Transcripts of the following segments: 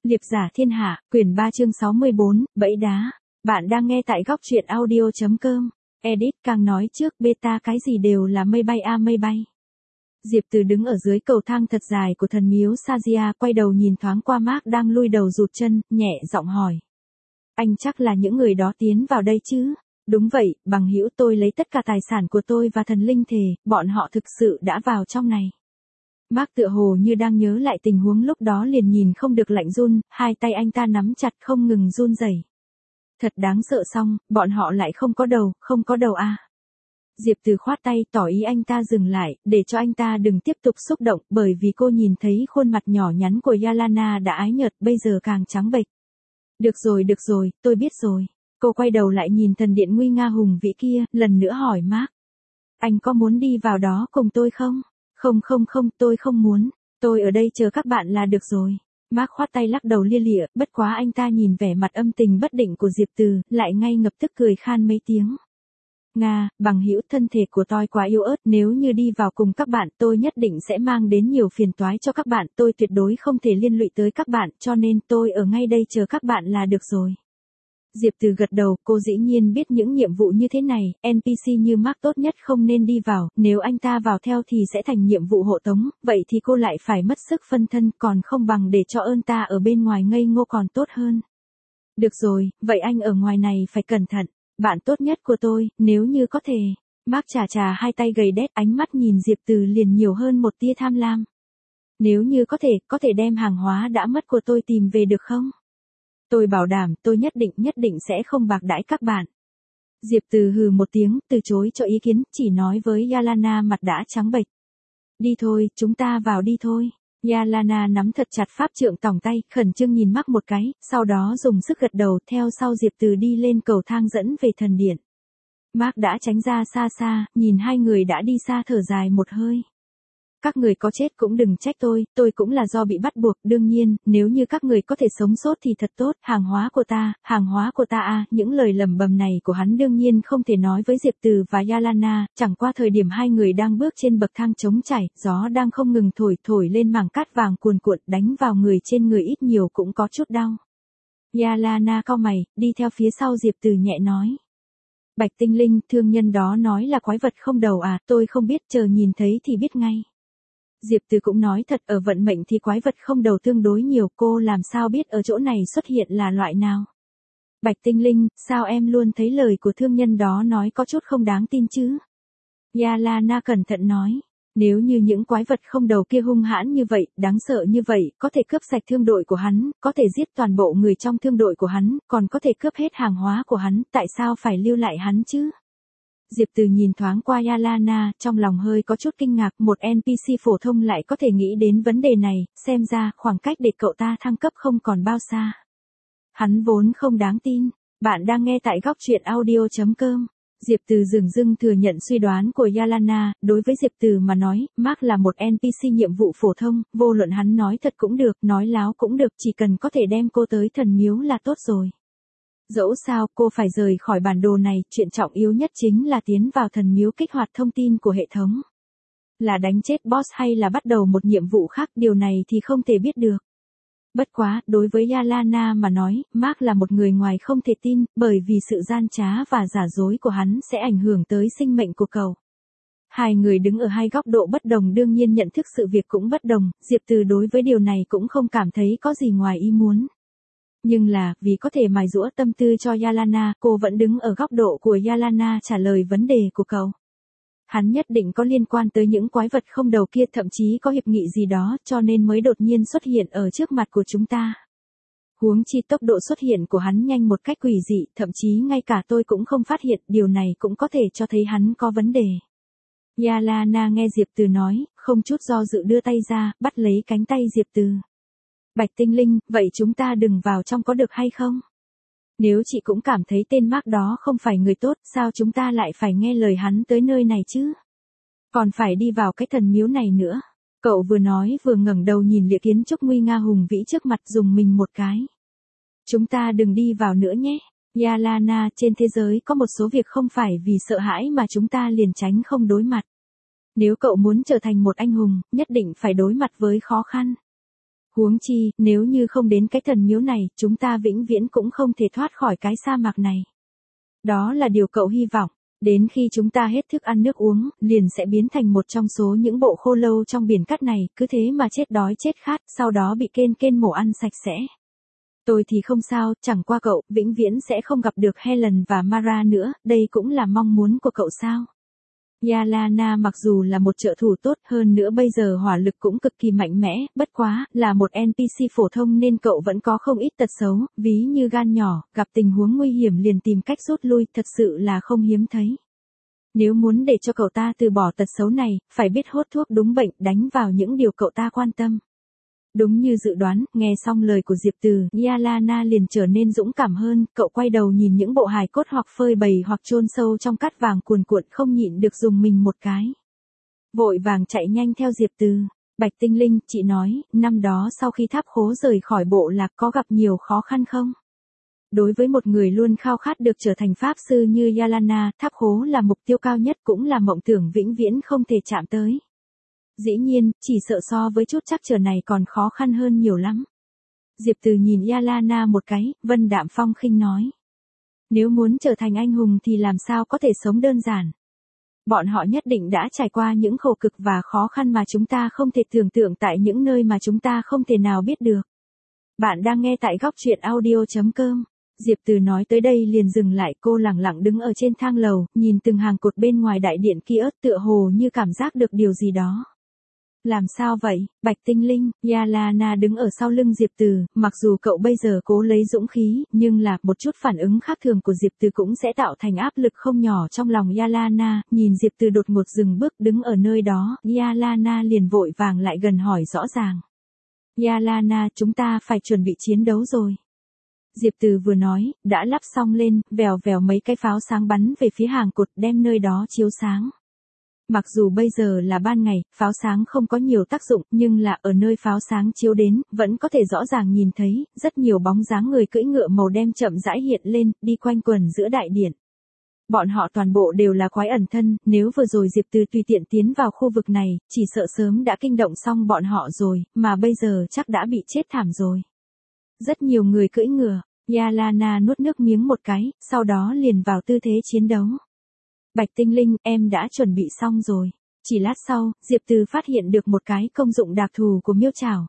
Liệp giả thiên hạ, quyển 3 chương 64, bẫy đá. Bạn đang nghe tại góc truyện audio.com. Edit càng nói trước beta cái gì đều là mây bay a mây bay. Diệp Từ đứng ở dưới cầu thang thật dài của thần miếu Sajia, quay đầu nhìn thoáng qua Mark đang lui đầu rụt chân, nhẹ giọng hỏi. Anh chắc là những người đó tiến vào đây chứ? Đúng vậy, bằng hữu, tôi lấy tất cả tài sản của tôi và thần linh thề, bọn họ thực sự đã vào trong này. Mark tựa hồ như đang nhớ lại tình huống lúc đó, liền nhìn không được lạnh run, hai tay anh ta nắm chặt không ngừng run rẩy. Thật đáng sợ. Xong, bọn họ lại không có đầu à. Diệp Từ khoát tay tỏ ý anh ta dừng lại, để cho anh ta đừng tiếp tục xúc động, bởi vì cô nhìn thấy khuôn mặt nhỏ nhắn của Yalana đã ái nhợt, bây giờ càng trắng bệch. Được rồi, tôi biết rồi. Cô quay đầu lại nhìn thần điện nguy nga hùng vĩ kia, lần nữa hỏi Mark. Anh có muốn đi vào đó cùng tôi không? Không, tôi không muốn. Tôi ở đây chờ các bạn là được rồi. Mark khoát tay lắc đầu lia lịa, bất quá anh ta nhìn vẻ mặt âm tình bất định của Diệp Từ, lại ngay ngập tức cười khan mấy tiếng. Nga, bằng hữu, thân thể của tôi quá yếu ớt, nếu như đi vào cùng các bạn, tôi nhất định sẽ mang đến nhiều phiền toái cho các bạn, tôi tuyệt đối không thể liên lụy tới các bạn, cho nên tôi ở ngay đây chờ các bạn là được rồi. Diệp Từ gật đầu, cô dĩ nhiên biết những nhiệm vụ như thế này, NPC như Mark tốt nhất không nên đi vào, nếu anh ta vào theo thì sẽ thành nhiệm vụ hộ tống, vậy thì cô lại phải mất sức phân thân, còn không bằng để cho ơn ta ở bên ngoài ngây ngô còn tốt hơn. Được rồi, vậy anh ở ngoài này phải cẩn thận, bạn tốt nhất của tôi, nếu như có thể. Mark chà hai tay gầy đét, ánh mắt nhìn Diệp Từ liền nhiều hơn một tia tham lam. Nếu như có thể đem hàng hóa đã mất của tôi tìm về được không? Tôi bảo đảm, tôi nhất định sẽ không bạc đãi các bạn. Diệp Từ hừ một tiếng, từ chối cho ý kiến, chỉ nói với Yalana mặt đã trắng bệch. Đi thôi, chúng ta vào đi thôi. Yalana nắm thật chặt pháp trượng tòng tay, khẩn trương nhìn Mark một cái, sau đó dùng sức gật đầu, theo sau Diệp Từ đi lên cầu thang dẫn về thần điện. Mark đã tránh ra xa, nhìn hai người đã đi xa thở dài một hơi. Các người có chết cũng đừng trách tôi cũng là do bị bắt buộc, đương nhiên, nếu như các người có thể sống sót thì thật tốt, hàng hóa của ta à, những lời lẩm bẩm này của hắn đương nhiên không thể nói với Diệp Từ và Yalana, chẳng qua thời điểm hai người đang bước trên bậc thang trống trải, gió đang không ngừng thổi lên mảng cát vàng cuồn cuộn, đánh vào người trên người ít nhiều cũng có chút đau. Yalana cau mày, đi theo phía sau Diệp Từ nhẹ nói. Bạch tinh linh, thương nhân đó nói là quái vật không đầu à, tôi không biết, chờ nhìn thấy thì biết ngay. Diệp Từ cũng nói thật, ở vận mệnh thì quái vật không đầu tương đối nhiều, cô làm sao biết ở chỗ này xuất hiện là loại nào. Bạch tinh linh, sao em luôn thấy lời của thương nhân đó nói có chút không đáng tin chứ? Yalana cẩn thận nói, nếu như những quái vật không đầu kia hung hãn như vậy, đáng sợ như vậy, có thể cướp sạch thương đội của hắn, có thể giết toàn bộ người trong thương đội của hắn, còn có thể cướp hết hàng hóa của hắn, tại sao phải lưu lại hắn chứ? Diệp Từ nhìn thoáng qua Yalana, trong lòng hơi có chút kinh ngạc, một NPC phổ thông lại có thể nghĩ đến vấn đề này, xem ra khoảng cách để cậu ta thăng cấp không còn bao xa. Hắn vốn không đáng tin. Bạn đang nghe tại góc truyện audio.com. Diệp Từ dửng dưng thừa nhận suy đoán của Yalana, đối với Diệp Từ mà nói, Mark là một NPC nhiệm vụ phổ thông, vô luận hắn nói thật cũng được, nói láo cũng được, chỉ cần có thể đem cô tới thần miếu là tốt rồi. Dẫu sao, cô phải rời khỏi bản đồ này, chuyện trọng yếu nhất chính là tiến vào thần miếu kích hoạt thông tin của hệ thống. Là đánh chết boss hay là bắt đầu một nhiệm vụ khác, điều này thì không thể biết được. Bất quá, đối với Yalana mà nói, Mark là một người ngoài không thể tin, bởi vì sự gian trá và giả dối của hắn sẽ ảnh hưởng tới sinh mệnh của cậu. Hai người đứng ở hai góc độ bất đồng, đương nhiên nhận thức sự việc cũng bất đồng, Diệp Từ đối với điều này cũng không cảm thấy có gì ngoài ý muốn. Nhưng là, vì có thể mài giũa tâm tư cho Yalana, cô vẫn đứng ở góc độ của Yalana trả lời vấn đề của cậu. Hắn nhất định có liên quan tới những quái vật không đầu kia, thậm chí có hiệp nghị gì đó, cho nên mới đột nhiên xuất hiện ở trước mặt của chúng ta. Huống chi tốc độ xuất hiện của hắn nhanh một cách quỷ dị, thậm chí ngay cả tôi cũng không phát hiện, điều này cũng có thể cho thấy hắn có vấn đề. Yalana nghe Diệp Từ nói, không chút do dự đưa tay ra, bắt lấy cánh tay Diệp Từ. Bạch tinh linh, vậy chúng ta đừng vào trong có được hay không? Nếu chị cũng cảm thấy tên Mark đó không phải người tốt, sao chúng ta lại phải nghe lời hắn tới nơi này chứ? Còn phải đi vào cái thần miếu này nữa. Cậu vừa nói vừa ngẩng đầu nhìn địa kiến trúc nguy nga hùng vĩ trước mặt, dùng mình một cái. Chúng ta đừng đi vào nữa nhé. Yalana, trên thế giới có một số việc không phải vì sợ hãi mà chúng ta liền tránh không đối mặt. Nếu cậu muốn trở thành một anh hùng, nhất định phải đối mặt với khó khăn. Huống chi, nếu như không đến cái thần miếu này, chúng ta vĩnh viễn cũng không thể thoát khỏi cái sa mạc này. Đó là điều cậu hy vọng. Đến khi chúng ta hết thức ăn nước uống, liền sẽ biến thành một trong số những bộ khô lâu trong biển cát này, cứ thế mà chết đói chết khát, sau đó bị kên mổ ăn sạch sẽ. Tôi thì không sao, chẳng qua cậu, vĩnh viễn sẽ không gặp được Helen và Mara nữa, đây cũng là mong muốn của cậu sao? Yalana mặc dù là một trợ thủ tốt hơn nữa bây giờ hỏa lực cũng cực kỳ mạnh mẽ, bất quá, là một NPC phổ thông nên cậu vẫn có không ít tật xấu, ví như gan nhỏ, gặp tình huống nguy hiểm liền tìm cách rút lui, thật sự là không hiếm thấy. Nếu muốn để cho cậu ta từ bỏ tật xấu này, phải biết hốt thuốc đúng bệnh, đánh vào những điều cậu ta quan tâm. Đúng như dự đoán, nghe xong lời của Diệp Từ, Yalana liền trở nên dũng cảm hơn, cậu quay đầu nhìn những bộ hài cốt hoặc phơi bày hoặc chôn sâu trong cát vàng cuồn cuộn không nhịn được dùng mình một cái. Vội vàng chạy nhanh theo Diệp Từ. Bạch Tinh Linh, chị nói, năm đó sau khi Tháp Khố rời khỏi bộ lạc có gặp nhiều khó khăn không? Đối với một người luôn khao khát được trở thành pháp sư như Yalana, Tháp Khố là mục tiêu cao nhất cũng là mộng tưởng vĩnh viễn không thể chạm tới. Dĩ nhiên, chỉ sợ so với chút trắc trở này còn khó khăn hơn nhiều lắm. Diệp Từ nhìn Yalana một cái, vân đạm phong khinh nói. Nếu muốn trở thành anh hùng thì làm sao có thể sống đơn giản. Bọn họ nhất định đã trải qua những khổ cực và khó khăn mà chúng ta không thể tưởng tượng tại những nơi mà chúng ta không thể nào biết được. Bạn đang nghe tại góc truyện audio.com. Diệp Từ nói tới đây liền dừng lại, cô lẳng lặng đứng ở trên thang lầu, nhìn từng hàng cột bên ngoài đại điện kia, tựa hồ như cảm giác được điều gì đó. Làm sao vậy, Bạch Tinh Linh? Yalana đứng ở sau lưng Diệp Từ, mặc dù cậu bây giờ cố lấy dũng khí, nhưng là một chút phản ứng khác thường của Diệp Từ cũng sẽ tạo thành áp lực không nhỏ trong lòng Yalana, nhìn Diệp Từ đột ngột dừng bước đứng ở nơi đó, Yalana liền vội vàng lại gần hỏi rõ ràng. Yalana, chúng ta phải chuẩn bị chiến đấu rồi. Diệp Từ vừa nói, đã lắp xong lên, vèo vèo mấy cái pháo sáng bắn về phía hàng cột đem nơi đó chiếu sáng. Mặc dù bây giờ là ban ngày, pháo sáng không có nhiều tác dụng, nhưng là ở nơi pháo sáng chiếu đến, vẫn có thể rõ ràng nhìn thấy, rất nhiều bóng dáng người cưỡi ngựa màu đen chậm rãi hiện lên, đi quanh quần giữa đại điện. Bọn họ toàn bộ đều là quái ẩn thân, nếu vừa rồi Diệp Từ tùy tiện tiến vào khu vực này, chỉ sợ sớm đã kinh động xong bọn họ rồi, mà bây giờ chắc đã bị chết thảm rồi. Rất nhiều người cưỡi ngựa, Yalana nuốt nước miếng một cái, sau đó liền vào tư thế chiến đấu. Bạch Tinh Linh, em đã chuẩn bị xong rồi. Chỉ lát sau, Diệp Từ phát hiện được một cái công dụng đặc thù của miêu chảo.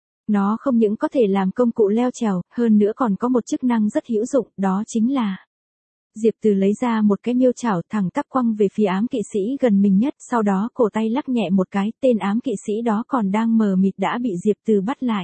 Nó không những có thể làm công cụ leo trèo, hơn nữa còn có một chức năng rất hữu dụng, đó chính là Diệp Từ lấy ra một cái miêu chảo thẳng tắp quăng về phía ám kỵ sĩ gần mình nhất, sau đó cổ tay lắc nhẹ một cái, tên ám kỵ sĩ đó còn đang mờ mịt đã bị Diệp Từ bắt lại.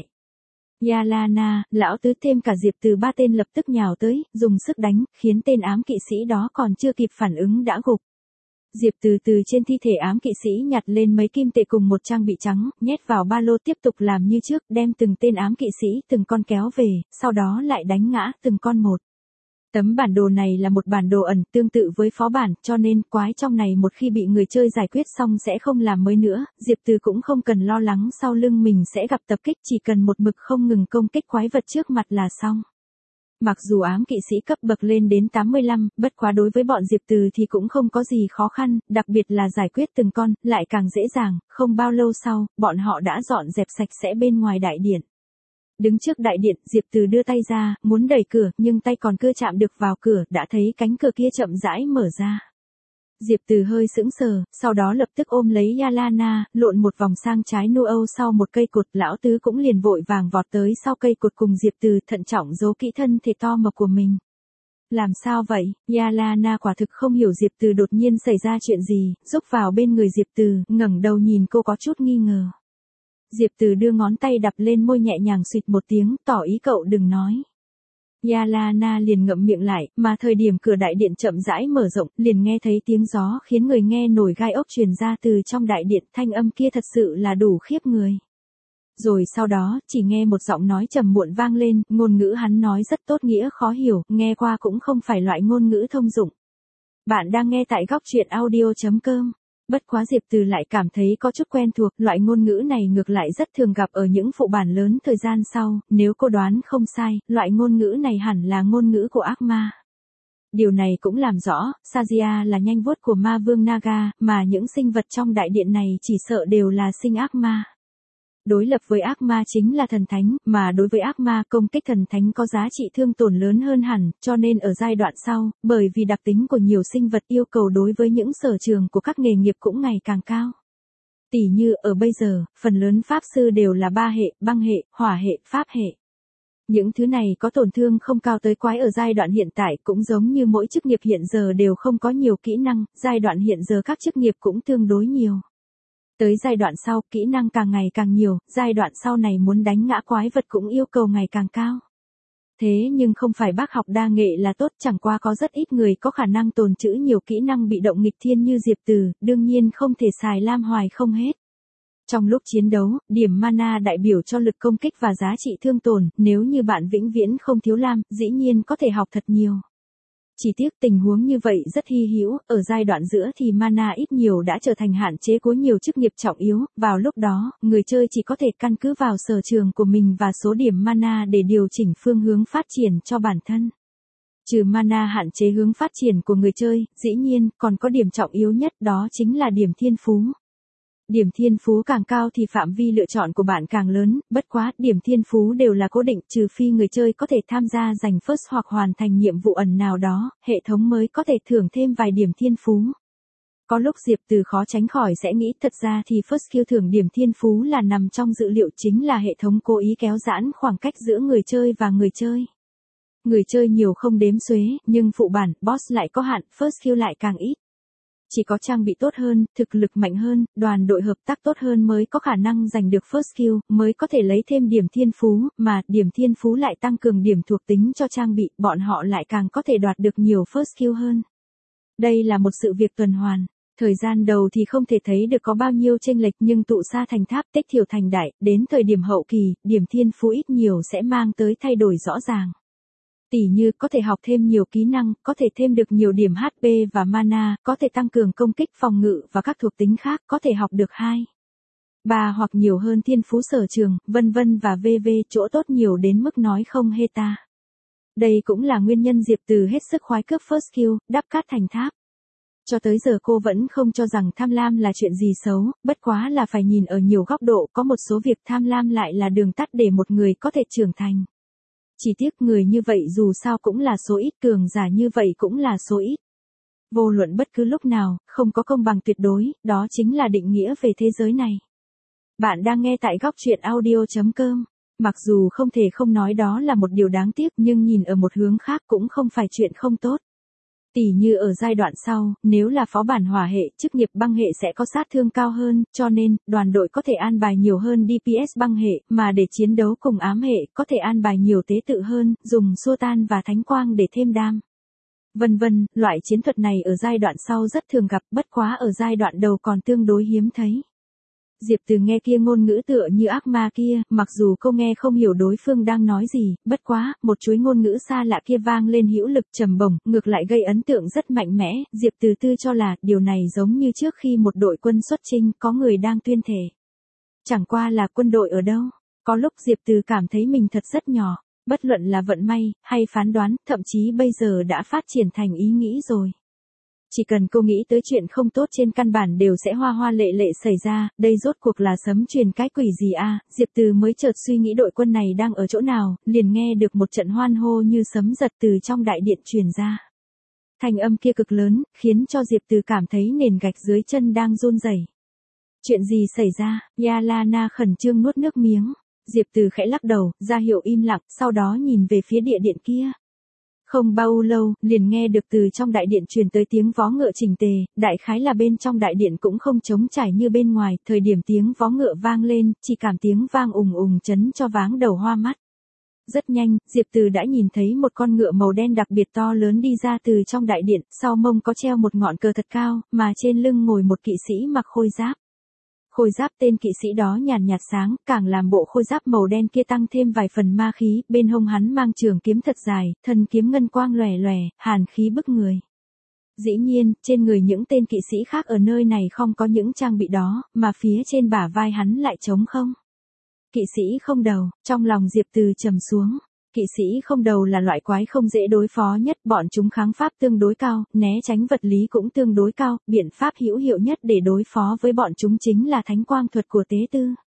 Yalana, lão tứ thêm cả Diệp Từ ba tên lập tức nhào tới, dùng sức đánh, khiến tên ám kỵ sĩ đó còn chưa kịp phản ứng đã gục. Diệp Từ từ trên thi thể ám kỵ sĩ nhặt lên mấy kim tệ cùng một trang bị trắng, nhét vào ba lô tiếp tục làm như trước, đem từng tên ám kỵ sĩ từng con kéo về, sau đó lại đánh ngã từng con một. Tấm bản đồ này là một bản đồ ẩn, tương tự với phó bản, cho nên quái trong này một khi bị người chơi giải quyết xong sẽ không làm mới nữa, Diệp Từ cũng không cần lo lắng sau lưng mình sẽ gặp tập kích, chỉ cần một mực không ngừng công kích quái vật trước mặt là xong. Mặc dù ám kỵ sĩ cấp bậc lên đến 85, bất quá đối với bọn Diệp Từ thì cũng không có gì khó khăn, đặc biệt là giải quyết từng con, lại càng dễ dàng, không bao lâu sau, bọn họ đã dọn dẹp sạch sẽ bên ngoài đại điện. Đứng trước đại điện, Diệp Từ đưa tay ra, muốn đẩy cửa, nhưng tay còn chưa chạm được vào cửa, đã thấy cánh cửa kia chậm rãi mở ra. Diệp Từ hơi sững sờ, sau đó lập tức ôm lấy Yalana, lộn một vòng sang trái nu âu sau một cây cột, lão tứ cũng liền vội vàng vọt tới sau cây cột cùng Diệp Từ, thận trọng giấu kỹ thân thể to mập của mình. Làm sao vậy? Yalana quả thực không hiểu Diệp Từ đột nhiên xảy ra chuyện gì, rúc vào bên người Diệp Từ, ngẩng đầu nhìn cô có chút nghi ngờ. Diệp Từ đưa ngón tay đập lên môi nhẹ nhàng xuyệt một tiếng, tỏ ý cậu đừng nói. Yalana liền ngậm miệng lại, mà thời điểm cửa đại điện chậm rãi mở rộng, liền nghe thấy tiếng gió khiến người nghe nổi gai ốc truyền ra từ trong đại điện, thanh âm kia thật sự là đủ khiếp người. Rồi sau đó, chỉ nghe một giọng nói trầm muộn vang lên, ngôn ngữ hắn nói rất tốt nghĩa khó hiểu, nghe qua cũng không phải loại ngôn ngữ thông dụng. Bạn đang nghe tại góc truyện audio.com. Bất quá Diệp Từ lại cảm thấy có chút quen thuộc, loại ngôn ngữ này ngược lại rất thường gặp ở những phụ bản lớn thời gian sau, nếu cô đoán không sai, loại ngôn ngữ này hẳn là ngôn ngữ của ác ma. Điều này cũng làm rõ, Sajia là nhanh vuốt của ma vương Naga, mà những sinh vật trong đại điện này chỉ sợ đều là sinh ác ma. Đối lập với ác ma chính là thần thánh, mà đối với ác ma công kích thần thánh có giá trị thương tổn lớn hơn hẳn, cho nên ở giai đoạn sau, bởi vì đặc tính của nhiều sinh vật yêu cầu đối với những sở trường của các nghề nghiệp cũng ngày càng cao. Tỉ như ở bây giờ, phần lớn pháp sư đều là 3 hệ, băng hệ, hỏa hệ, pháp hệ. Những thứ này có tổn thương không cao tới quái ở giai đoạn hiện tại cũng giống như mỗi chức nghiệp hiện giờ đều không có nhiều kỹ năng, giai đoạn hiện giờ các chức nghiệp cũng tương đối nhiều. Tới giai đoạn sau, kỹ năng càng ngày càng nhiều, giai đoạn sau này muốn đánh ngã quái vật cũng yêu cầu ngày càng cao. Thế nhưng không phải bác học đa nghệ là tốt, chẳng qua có rất ít người có khả năng tồn trữ nhiều kỹ năng bị động nghịch thiên như Diệp Từ, đương nhiên không thể xài lam hoài không hết. Trong lúc chiến đấu, điểm mana đại biểu cho lực công kích và giá trị thương tổn, nếu như bạn vĩnh viễn không thiếu lam, dĩ nhiên có thể học thật nhiều. Chỉ tiếc tình huống như vậy rất hy hữu, ở giai đoạn giữa thì mana ít nhiều đã trở thành hạn chế của nhiều chức nghiệp trọng yếu, vào lúc đó, người chơi chỉ có thể căn cứ vào sở trường của mình và số điểm mana để điều chỉnh phương hướng phát triển cho bản thân. Trừ mana hạn chế hướng phát triển của người chơi, dĩ nhiên, còn có điểm trọng yếu nhất đó chính là điểm thiên phú. Điểm thiên phú càng cao thì phạm vi lựa chọn của bạn càng lớn, bất quá, điểm thiên phú đều là cố định, trừ phi người chơi có thể tham gia giành first hoặc hoàn thành nhiệm vụ ẩn nào đó, hệ thống mới có thể thưởng thêm vài điểm thiên phú. Có lúc Diệp Từ khó tránh khỏi sẽ nghĩ thật ra thì first skill thưởng điểm thiên phú là nằm trong dự liệu, chính là hệ thống cố ý kéo giãn khoảng cách giữa người chơi và người chơi. Người chơi nhiều không đếm xuế, nhưng phụ bản, boss lại có hạn, first skill lại càng ít. Chỉ có trang bị tốt hơn, thực lực mạnh hơn, đoàn đội hợp tác tốt hơn mới có khả năng giành được first skill, mới có thể lấy thêm điểm thiên phú, mà điểm thiên phú lại tăng cường điểm thuộc tính cho trang bị, bọn họ lại càng có thể đoạt được nhiều first skill hơn. Đây là một sự việc tuần hoàn. Thời gian đầu thì không thể thấy được có bao nhiêu chênh lệch, nhưng tụ xa thành tháp, tích thiểu thành đại, đến thời điểm hậu kỳ, điểm thiên phú ít nhiều sẽ mang tới thay đổi rõ ràng. Tỉ như có thể học thêm nhiều kỹ năng, có thể thêm được nhiều điểm HP và mana, có thể tăng cường công kích phòng ngự và các thuộc tính khác, có thể học được 2, 3 hoặc nhiều hơn thiên phú sở trường, vân vân và v.v. chỗ tốt nhiều đến mức nói không hê ta. Đây cũng là nguyên nhân Diệp Từ hết sức khoái cướp first skill, đắp cát thành tháp. Cho tới giờ cô vẫn không cho rằng tham lam là chuyện gì xấu, bất quá là phải nhìn ở nhiều góc độ, có một số việc tham lam lại là đường tắt để một người có thể trưởng thành. Chỉ tiếc người như vậy dù sao cũng là số ít, cường giả như vậy cũng là số ít. Vô luận bất cứ lúc nào, không có công bằng tuyệt đối, đó chính là định nghĩa về thế giới này. Bạn đang nghe tại góc truyện audio.com. Mặc dù không thể không nói đó là một điều đáng tiếc, nhưng nhìn ở một hướng khác cũng không phải chuyện không tốt. Tỉ như ở giai đoạn sau, nếu là phó bản hỏa hệ, chức nghiệp băng hệ sẽ có sát thương cao hơn, cho nên, đoàn đội có thể an bài nhiều hơn DPS băng hệ, mà để chiến đấu cùng ám hệ, có thể an bài nhiều tế tự hơn, dùng xua tan và thánh quang để thêm đam. Vân vân, loại chiến thuật này ở giai đoạn sau rất thường gặp, bất quá ở giai đoạn đầu còn tương đối hiếm thấy. Diệp Từ nghe kia ngôn ngữ tựa như ác ma kia, mặc dù cô nghe không hiểu đối phương đang nói gì, bất quá, một chuỗi ngôn ngữ xa lạ kia vang lên hữu lực trầm bổng, ngược lại gây ấn tượng rất mạnh mẽ, Diệp Từ tư cho là, điều này giống như trước khi một đội quân xuất chinh, có người đang tuyên thể. Chẳng qua là quân đội ở đâu, có lúc Diệp Từ cảm thấy mình thật rất nhỏ, bất luận là vận may, hay phán đoán, thậm chí bây giờ đã phát triển thành ý nghĩ rồi. Chỉ cần cô nghĩ tới chuyện không tốt trên căn bản đều sẽ hoa hoa lệ lệ xảy ra, đây rốt cuộc là sấm truyền cái quỷ gì à, Diệp Từ mới chợt suy nghĩ đội quân này đang ở chỗ nào, liền nghe được một trận hoan hô như sấm giật từ trong đại điện truyền ra. Thanh âm kia cực lớn, khiến cho Diệp Từ cảm thấy nền gạch dưới chân đang run rẩy. Chuyện gì xảy ra, Yalana khẩn trương nuốt nước miếng, Diệp Từ khẽ lắc đầu, ra hiệu im lặng, sau đó nhìn về phía địa điện kia. Không bao lâu, liền nghe được từ trong đại điện truyền tới tiếng vó ngựa chỉnh tề, đại khái là bên trong đại điện cũng không trống trải như bên ngoài, thời điểm tiếng vó ngựa vang lên, chỉ cảm tiếng vang ùng ùng chấn cho váng đầu hoa mắt. Rất nhanh, Diệp Từ đã nhìn thấy một con ngựa màu đen đặc biệt to lớn đi ra từ trong đại điện, sau mông có treo một ngọn cờ thật cao, mà trên lưng ngồi một kỵ sĩ mặc khôi giáp. Khôi giáp tên kỵ sĩ đó nhàn nhạt sáng, càng làm bộ khôi giáp màu đen kia tăng thêm vài phần ma khí, bên hông hắn mang trường kiếm thật dài, thân kiếm ngân quang lòe lòe, hàn khí bức người. Dĩ nhiên, trên người những tên kỵ sĩ khác ở nơi này không có những trang bị đó, mà phía trên bả vai hắn lại trống không. Kỵ sĩ không đầu, trong lòng Diệp Từ trầm xuống. Kỵ sĩ không đầu là loại quái không dễ đối phó nhất, bọn chúng kháng pháp tương đối cao, né tránh vật lý cũng tương đối cao, biện pháp hữu hiệu nhất để đối phó với bọn chúng chính là thánh quang thuật của tế tư.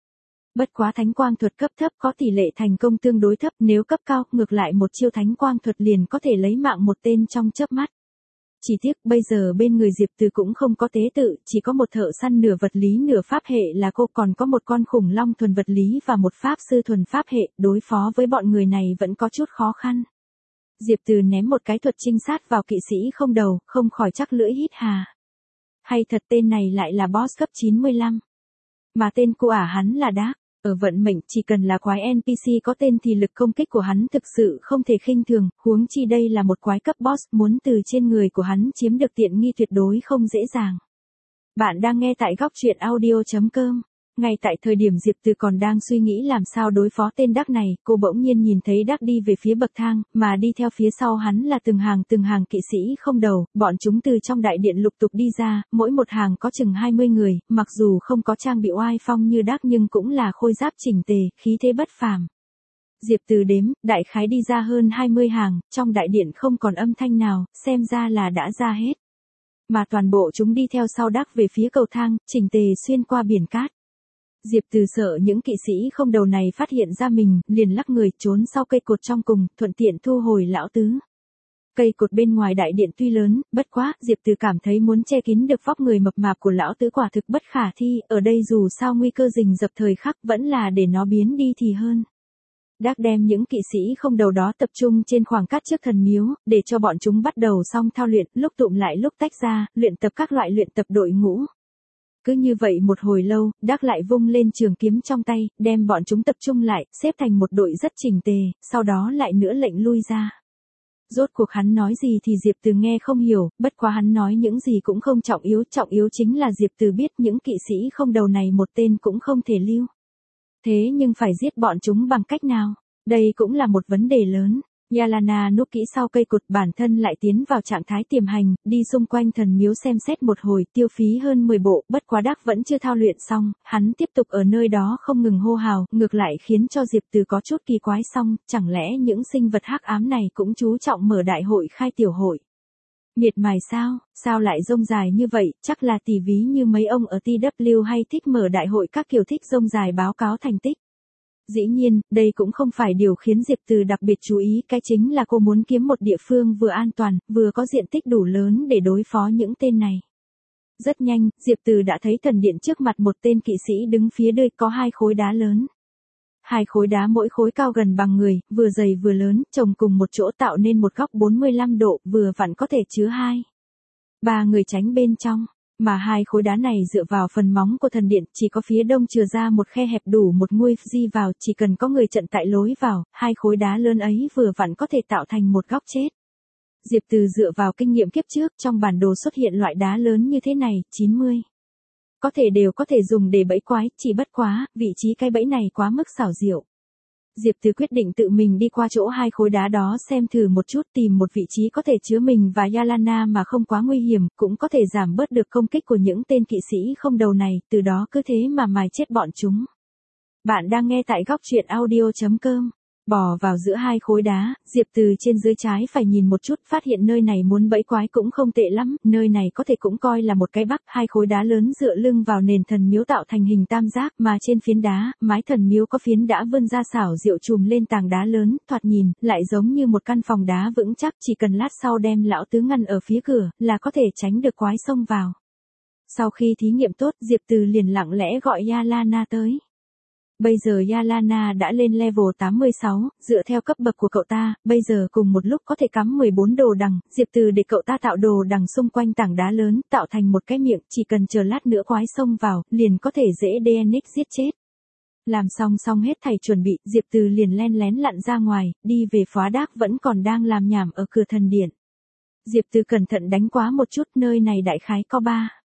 Bất quá thánh quang thuật cấp thấp có tỷ lệ thành công tương đối thấp, nếu cấp cao, ngược lại một chiêu thánh quang thuật liền có thể lấy mạng một tên trong chớp mắt. Chỉ tiếc bây giờ bên người Diệp Từ cũng không có tế tự, chỉ có một thợ săn nửa vật lý nửa pháp hệ là cô, còn có một con khủng long thuần vật lý và một pháp sư thuần pháp hệ, đối phó với bọn người này vẫn có chút khó khăn. Diệp Từ ném một cái thuật trinh sát vào kỵ sĩ không đầu, không khỏi chắc lưỡi hít hà. Hay thật, tên này lại là boss cấp 95. Mà tên cô ả hắn là Dark. Ở vận mệnh chỉ cần là quái NPC có tên thì lực công kích của hắn thực sự không thể khinh thường, huống chi đây là một quái cấp boss, muốn từ trên người của hắn chiếm được tiện nghi tuyệt đối không dễ dàng. Bạn đang nghe tại góc truyện audio.com. Ngay tại thời điểm Diệp Từ còn đang suy nghĩ làm sao đối phó tên Dark này, cô bỗng nhiên nhìn thấy Dark đi về phía bậc thang, mà đi theo phía sau hắn là từng hàng kỵ sĩ không đầu, bọn chúng từ trong đại điện lục tục đi ra, mỗi một hàng có chừng 20 người, mặc dù không có trang bị oai phong như Dark nhưng cũng là khôi giáp chỉnh tề, khí thế bất phàm. Diệp Từ đếm, đại khái đi ra hơn 20 hàng, trong đại điện không còn âm thanh nào, xem ra là đã ra hết. Mà toàn bộ chúng đi theo sau Dark về phía cầu thang, chỉnh tề xuyên qua biển cát. Diệp Từ sợ những kỵ sĩ không đầu này phát hiện ra mình, liền lắc người trốn sau cây cột trong cùng, thuận tiện thu hồi lão tứ. Cây cột bên ngoài đại điện tuy lớn, bất quá, Diệp Từ cảm thấy muốn che kín được vóc người mập mạp của lão tứ quả thực bất khả thi, ở đây dù sao nguy cơ rình rập thời khắc vẫn là để nó biến đi thì hơn. Dark đem những kỵ sĩ không đầu đó tập trung trên khoảng cát trước thần miếu, để cho bọn chúng bắt đầu xong thao luyện, lúc tụm lại lúc tách ra, luyện tập các loại luyện tập đội ngũ. Cứ như vậy một hồi lâu, Dark lại vung lên trường kiếm trong tay, đem bọn chúng tập trung lại, xếp thành một đội rất chỉnh tề, sau đó lại nữa lệnh lui ra. Rốt cuộc hắn nói gì thì Diệp Từ nghe không hiểu, bất quá hắn nói những gì cũng không trọng yếu chính là Diệp Từ biết những kỵ sĩ không đầu này một tên cũng không thể lưu. Thế nhưng phải giết bọn chúng bằng cách nào? Đây cũng là một vấn đề lớn. Yalana núp kỹ sau cây cột, bản thân lại tiến vào trạng thái tiềm hành, đi xung quanh thần miếu xem xét một hồi, tiêu phí hơn 10 bộ, bất quá Dark vẫn chưa thao luyện xong, hắn tiếp tục ở nơi đó không ngừng hô hào, ngược lại khiến cho Diệp Từ có chút kỳ quái, xong, chẳng lẽ những sinh vật hắc ám này cũng chú trọng mở đại hội khai tiểu hội? Miệt mài sao lại rông dài như vậy, chắc là tỷ ví như mấy ông ở TW hay thích mở đại hội các kiểu thích rông dài báo cáo thành tích. Dĩ nhiên, đây cũng không phải điều khiến Diệp Từ đặc biệt chú ý, cái chính là cô muốn kiếm một địa phương vừa an toàn, vừa có diện tích đủ lớn để đối phó những tên này. Rất nhanh, Diệp Từ đã thấy thần điện trước mặt một tên kỵ sĩ đứng phía đuôi, có 2 khối đá lớn. 2 khối đá mỗi khối cao gần bằng người, vừa dày vừa lớn, chồng cùng một chỗ tạo nên một góc 45 độ, vừa vặn có thể chứa 2-3 người tránh bên trong. Mà 2 khối đá này dựa vào phần móng của thần điện, chỉ có phía đông chừa ra một khe hẹp đủ một nguy di vào, chỉ cần có người chặn tại lối vào, 2 khối đá lớn ấy vừa vặn có thể tạo thành một góc chết. Diệp Từ dựa vào kinh nghiệm kiếp trước, trong bản đồ xuất hiện loại đá lớn như thế này, 90. Có thể đều có thể dùng để bẫy quái, chỉ bất quá, vị trí cái bẫy này quá mức xảo diệu. Diệp Từ quyết định tự mình đi qua chỗ 2 khối đá đó xem thử một chút, tìm một vị trí có thể chứa mình và Yalana mà không quá nguy hiểm, cũng có thể giảm bớt được công kích của những tên kỵ sĩ không đầu này, từ đó cứ thế mà mài chết bọn chúng. Bạn đang nghe tại góc truyện audio.com. Bò vào giữa 2 khối đá, Diệp Từ trên dưới trái phải nhìn một chút, phát hiện nơi này muốn bẫy quái cũng không tệ lắm, nơi này có thể cũng coi là một cái bắc. 2 khối đá lớn dựa lưng vào nền thần miếu tạo thành hình tam giác, mà trên phiến đá, mái thần miếu có phiến đã vươn ra xảo diệu chùm lên tảng đá lớn, thoạt nhìn lại giống như một căn phòng đá vững chắc, chỉ cần lát sau đem lão tứ ngăn ở phía cửa là có thể tránh được quái xông vào. Sau khi thí nghiệm tốt, Diệp Từ liền lặng lẽ gọi Yalana tới. Bây giờ Yalana đã lên level 86, dựa theo cấp bậc của cậu ta, bây giờ cùng một lúc có thể cắm 14 đồ đằng, Diệp Từ để cậu ta tạo đồ đằng xung quanh tảng đá lớn, tạo thành một cái miệng, chỉ cần chờ lát nữa quái xông vào, liền có thể dễ DNX giết chết. Làm xong hết thảy chuẩn bị, Diệp Từ liền len lén lặn ra ngoài, đi về phá Dark vẫn còn đang làm nhảm ở cửa thần điện. Diệp Từ cẩn thận đánh quá một chút, nơi này đại khái có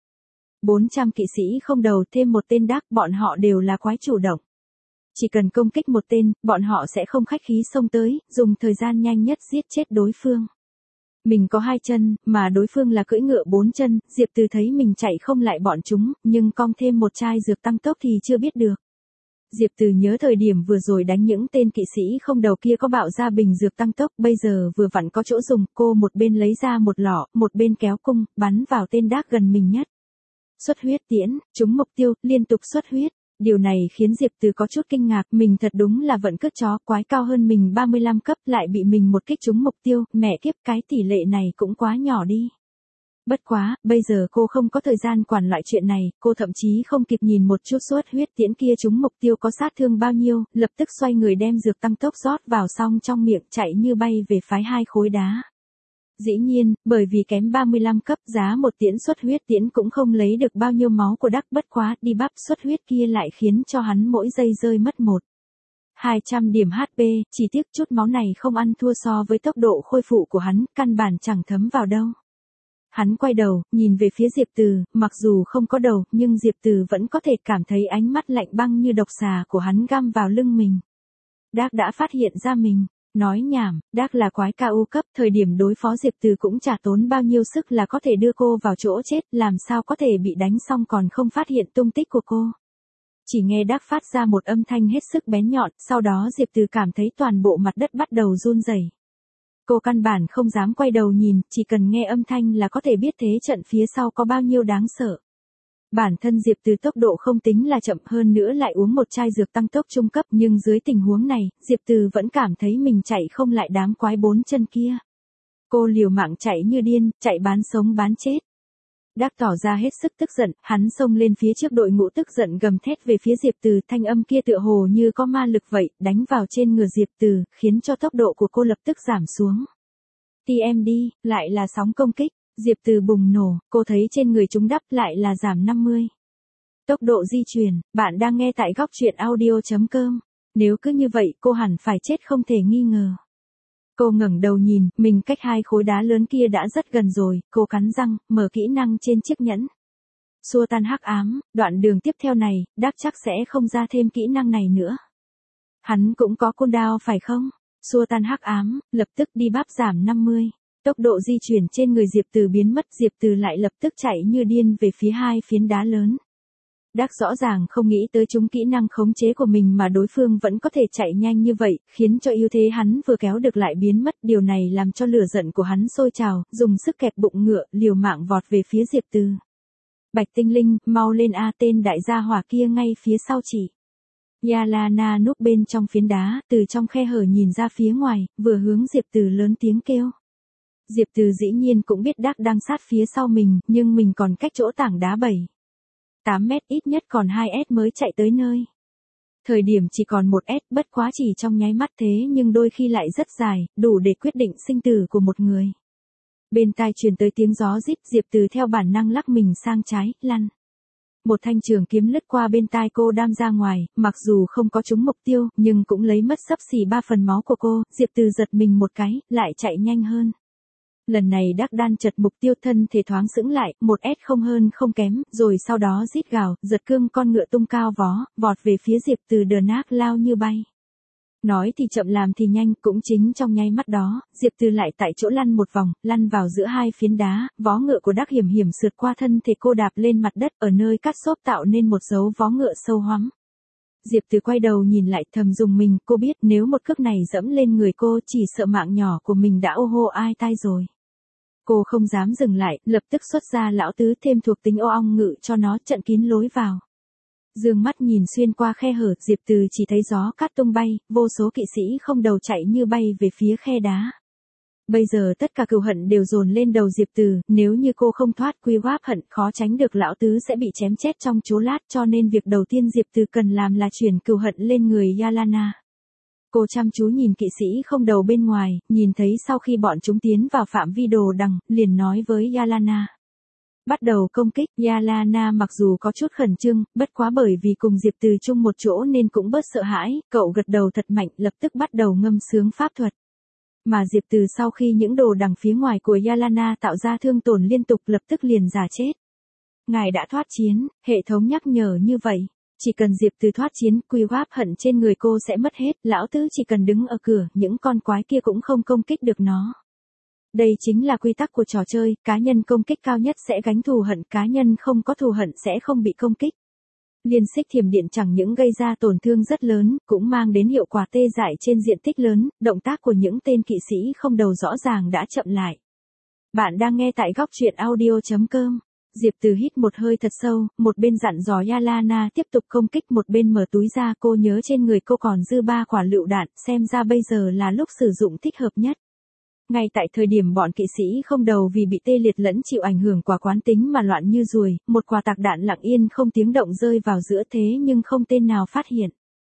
400 kỵ sĩ không đầu thêm một tên Dark, bọn họ đều là quái chủ động. Chỉ cần công kích một tên, bọn họ sẽ không khách khí xông tới, dùng thời gian nhanh nhất giết chết đối phương. Mình có 2 chân, mà đối phương là cưỡi ngựa 4 chân, Diệp Từ thấy mình chạy không lại bọn chúng, nhưng cong thêm một chai dược tăng tốc thì chưa biết được. Diệp Từ nhớ thời điểm vừa rồi đánh những tên kỵ sĩ không đầu kia có bạo ra bình dược tăng tốc, bây giờ vừa vặn có chỗ dùng, cô một bên lấy ra một lọ, một bên kéo cung, bắn vào tên Dark gần mình nhất. Xuất huyết tiễn, trúng mục tiêu, liên tục xuất huyết. Điều này khiến Diệp Từ có chút kinh ngạc, mình thật đúng là vận cất chó, quái cao hơn mình 35 cấp lại bị mình một kích trúng mục tiêu, mẹ kiếp, cái tỷ lệ này cũng quá nhỏ đi. Bất quá, bây giờ cô không có thời gian quản loại chuyện này, cô thậm chí không kịp nhìn một chút xuất huyết tiễn kia trúng mục tiêu có sát thương bao nhiêu, lập tức xoay người đem dược tăng tốc rót vào xong trong miệng chạy như bay về phái 2 khối đá. Dĩ nhiên, bởi vì kém 35 cấp giá một tiễn xuất huyết tiễn cũng không lấy được bao nhiêu máu của Đắc, bất quá đi bắp xuất huyết kia lại khiến cho hắn mỗi giây rơi mất 200 điểm HP, chỉ tiếc chút máu này không ăn thua so với tốc độ khôi phục của hắn, căn bản chẳng thấm vào đâu. Hắn quay đầu, nhìn về phía Diệp Từ, mặc dù không có đầu, nhưng Diệp Từ vẫn có thể cảm thấy ánh mắt lạnh băng như độc xà của hắn găm vào lưng mình. Đắc đã phát hiện ra mình. Nói nhảm, Đắc là quái KO cấp, thời điểm đối phó Diệp Từ cũng chả tốn bao nhiêu sức là có thể đưa cô vào chỗ chết, làm sao có thể bị đánh xong còn không phát hiện tung tích của cô. Chỉ nghe Đắc phát ra một âm thanh hết sức bén nhọn, sau đó Diệp Từ cảm thấy toàn bộ mặt đất bắt đầu run rẩy. Cô căn bản không dám quay đầu nhìn, chỉ cần nghe âm thanh là có thể biết thế trận phía sau có bao nhiêu đáng sợ. Bản thân Diệp Từ tốc độ không tính là chậm, hơn nữa lại uống một chai dược tăng tốc trung cấp, nhưng dưới tình huống này, Diệp Từ vẫn cảm thấy mình chạy không lại đám quái 4 chân kia. Cô liều mạng chạy như điên, chạy bán sống bán chết. Đắc tỏ ra hết sức tức giận, hắn xông lên phía trước đội ngũ tức giận gầm thét về phía Diệp Từ, thanh âm kia tựa hồ như có ma lực vậy, đánh vào trên người Diệp Từ, khiến cho tốc độ của cô lập tức giảm xuống. TMD, lại là sóng công kích. Diệp Từ bùng nổ, cô thấy trên người chúng đắp lại là giảm 50. Tốc độ di chuyển, bạn đang nghe tại góc truyện audio.com. Nếu cứ như vậy cô hẳn phải chết không thể nghi ngờ. Cô ngẩng đầu nhìn, mình cách 2 khối đá lớn kia đã rất gần rồi, cô cắn răng, mở kỹ năng trên chiếc nhẫn. Xua tan hắc ám, đoạn đường tiếp theo này, Đắc chắc sẽ không ra thêm kỹ năng này nữa. Hắn cũng có cooldown phải không? Xua tan hắc ám, lập tức đi bắp giảm 50. Tốc độ di chuyển trên người Diệp Từ biến mất, Diệp Từ lại lập tức chạy như điên về phía 2 phiến đá lớn. Đắc rõ ràng không nghĩ tới chúng kỹ năng khống chế của mình mà đối phương vẫn có thể chạy nhanh như vậy, khiến cho ưu thế hắn vừa kéo được lại biến mất, điều này làm cho lửa giận của hắn sôi trào, dùng sức kẹp bụng ngựa, liều mạng vọt về phía Diệp Từ. Bạch Tinh Linh, mau lên a, tên đại gia hỏa kia ngay phía sau chị. Yalana núp bên trong phiến đá, từ trong khe hở nhìn ra phía ngoài, vừa hướng Diệp Từ lớn tiếng kêu. Diệp Từ dĩ nhiên cũng biết Đắc đang sát phía sau mình, nhưng mình còn cách chỗ tảng đá 8 mét, ít nhất còn 2S mới chạy tới nơi. Thời điểm chỉ còn 1S, bất quá chỉ trong nháy mắt thế nhưng đôi khi lại rất dài, đủ để quyết định sinh tử của một người. Bên tai truyền tới tiếng gió rít, Diệp Từ theo bản năng lắc mình sang trái, lăn. Một thanh trường kiếm lướt qua bên tai cô đam ra ngoài, mặc dù không có trúng mục tiêu, nhưng cũng lấy mất xấp xỉ 3 phần máu của cô, Diệp Từ giật mình một cái, lại chạy nhanh hơn. Lần này Đắc đan chật mục tiêu, thân thể thoáng sững lại, 1S không hơn không kém, rồi sau đó rít gào, giật cương con ngựa tung cao vó, vọt về phía Diệp Từ, đờ nác lao như bay. Nói thì chậm làm thì nhanh, cũng chính trong nháy mắt đó, Diệp Từ lại tại chỗ lăn một vòng, lăn vào giữa 2 phiến đá, vó ngựa của Đắc hiểm hiểm sượt qua thân thể cô, đạp lên mặt đất, ở nơi cắt xốp tạo nên một dấu vó ngựa sâu hoắm. Diệp Từ quay đầu nhìn lại, thầm dùng mình, cô biết nếu một cước này dẫm lên người cô, chỉ sợ mạng nhỏ của mình đã ô hô ai tai rồi. Cô không dám dừng lại, lập tức xuất ra lão tứ, thêm thuộc tính ô ong ngự cho nó, chặn kín lối vào. Dương mắt nhìn xuyên qua khe hở, Diệp Từ chỉ thấy gió cát tung bay, vô số kỵ sĩ không đầu chạy như bay về phía khe đá. Bây giờ tất cả cừu hận đều dồn lên đầu Diệp Từ, nếu như cô không thoát quy wap hận, khó tránh được lão tứ sẽ bị chém chết trong chốc lát, cho nên việc đầu tiên Diệp Từ cần làm là chuyển cừu hận lên người Yalana. Cô chăm chú nhìn kỵ sĩ không đầu bên ngoài, nhìn thấy sau khi bọn chúng tiến vào phạm vi đồ đằng, liền nói với Yalana. Bắt đầu công kích, Yalana mặc dù có chút khẩn trương, bất quá bởi vì cùng Diệp Từ chung một chỗ nên cũng bớt sợ hãi, cậu gật đầu thật mạnh, lập tức bắt đầu ngâm sướng pháp thuật. Mà Diệp Từ sau khi những đồ đằng phía ngoài của Yalana tạo ra thương tổn liên tục, lập tức liền giả chết. Ngài đã thoát chiến, hệ thống nhắc nhở như vậy. Chỉ cần Diệp Từ thoát chiến, quy wap hận trên người cô sẽ mất hết, lão tứ chỉ cần đứng ở cửa, những con quái kia cũng không công kích được nó. Đây chính là quy tắc của trò chơi, cá nhân công kích cao nhất sẽ gánh thù hận, cá nhân không có thù hận sẽ không bị công kích. Liên xích thiểm điện chẳng những gây ra tổn thương rất lớn, cũng mang đến hiệu quả tê dại trên diện tích lớn, động tác của những tên kỵ sĩ không đầu rõ ràng đã chậm lại. Bạn đang nghe tại góc truyện audio.com. Diệp Từ hít một hơi thật sâu, một bên dặn dò Yalana tiếp tục công kích, một bên mở túi ra, cô nhớ trên người cô còn dư 3 quả lựu đạn, xem ra bây giờ là lúc sử dụng thích hợp nhất. Ngay tại thời điểm bọn kỵ sĩ không đầu vì bị tê liệt lẫn chịu ảnh hưởng quả quán tính mà loạn như ruồi, một quả tạc đạn lặng yên không tiếng động rơi vào giữa thế nhưng không tên nào phát hiện.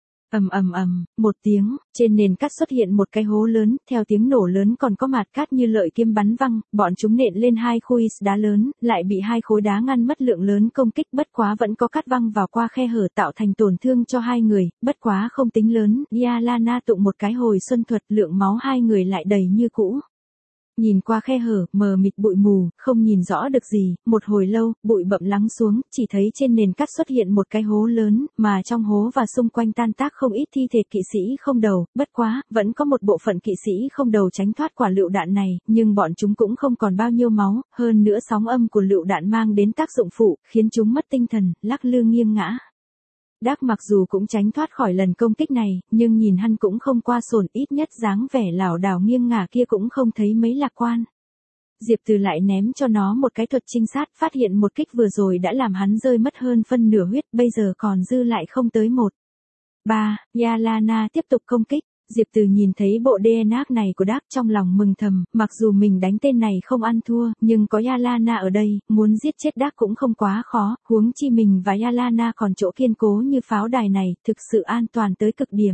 Một tiếng, trên nền cát xuất hiện một cái hố lớn, theo tiếng nổ lớn còn có mạt cát như lợi kiếm bắn văng, bọn chúng nện lên 2 khối đá lớn, lại bị 2 khối đá ngăn mất lượng lớn công kích, bất quá vẫn có cát văng vào qua khe hở tạo thành tổn thương cho 2 người, bất quá không tính lớn, Yalana tụng một cái hồi xuân thuật, lượng máu 2 người lại đầy như cũ. Nhìn qua khe hở, mờ mịt bụi mù, không nhìn rõ được gì, một hồi lâu, bụi bậm lắng xuống, chỉ thấy trên nền cát xuất hiện một cái hố lớn, mà trong hố và xung quanh tan tác không ít thi thể kỵ sĩ không đầu, bất quá, vẫn có một bộ phận kỵ sĩ không đầu tránh thoát quả lựu đạn này, nhưng bọn chúng cũng không còn bao nhiêu máu, hơn nữa sóng âm của lựu đạn mang đến tác dụng phụ, khiến chúng mất tinh thần, lắc lư nghiêng ngã. Đác mặc dù cũng tránh thoát khỏi lần công kích này, nhưng nhìn hắn cũng không qua sồn, ít nhất dáng vẻ lảo đảo nghiêng ngả kia cũng không thấy mấy lạc quan. Diệp Từ lại ném cho nó một cái thuật trinh sát, phát hiện một kích vừa rồi đã làm hắn rơi mất hơn phân nửa huyết, bây giờ còn dư lại không tới 1/3. Yalana tiếp tục công kích. Diệp Từ nhìn thấy bộ DNA này của Đác trong lòng mừng thầm, mặc dù mình đánh tên này không ăn thua, nhưng có Yalana ở đây, muốn giết chết Đác cũng không quá khó, huống chi mình và Yalana còn chỗ kiên cố như pháo đài này, thực sự an toàn tới cực điểm.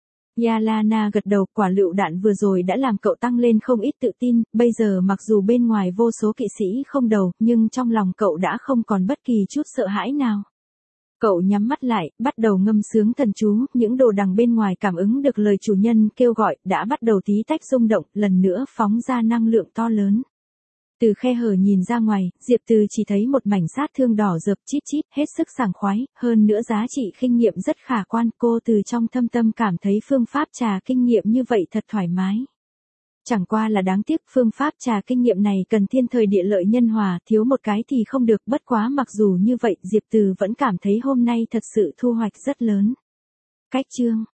Yalana gật đầu, quả lựu đạn vừa rồi đã làm cậu tăng lên không ít tự tin, bây giờ mặc dù bên ngoài vô số kỵ sĩ không đầu, nhưng trong lòng cậu đã không còn bất kỳ chút sợ hãi nào. Cậu nhắm mắt lại, bắt đầu ngâm sướng thần chú, những đồ đằng bên ngoài cảm ứng được lời chủ nhân kêu gọi, đã bắt đầu tí tách rung động, lần nữa phóng ra năng lượng to lớn. Từ khe hở nhìn ra ngoài, Diệp Từ chỉ thấy một mảnh sát thương đỏ rực chít chít, hết sức sảng khoái, hơn nữa giá trị kinh nghiệm rất khả quan, cô từ trong thâm tâm cảm thấy phương pháp trà kinh nghiệm như vậy thật thoải mái. Chẳng qua là đáng tiếc, phương pháp trà kinh nghiệm này cần thiên thời địa lợi nhân hòa, thiếu một cái thì không được, bất quá mặc dù như vậy, Diệp Từ vẫn cảm thấy hôm nay thật sự thu hoạch rất lớn. Cách chương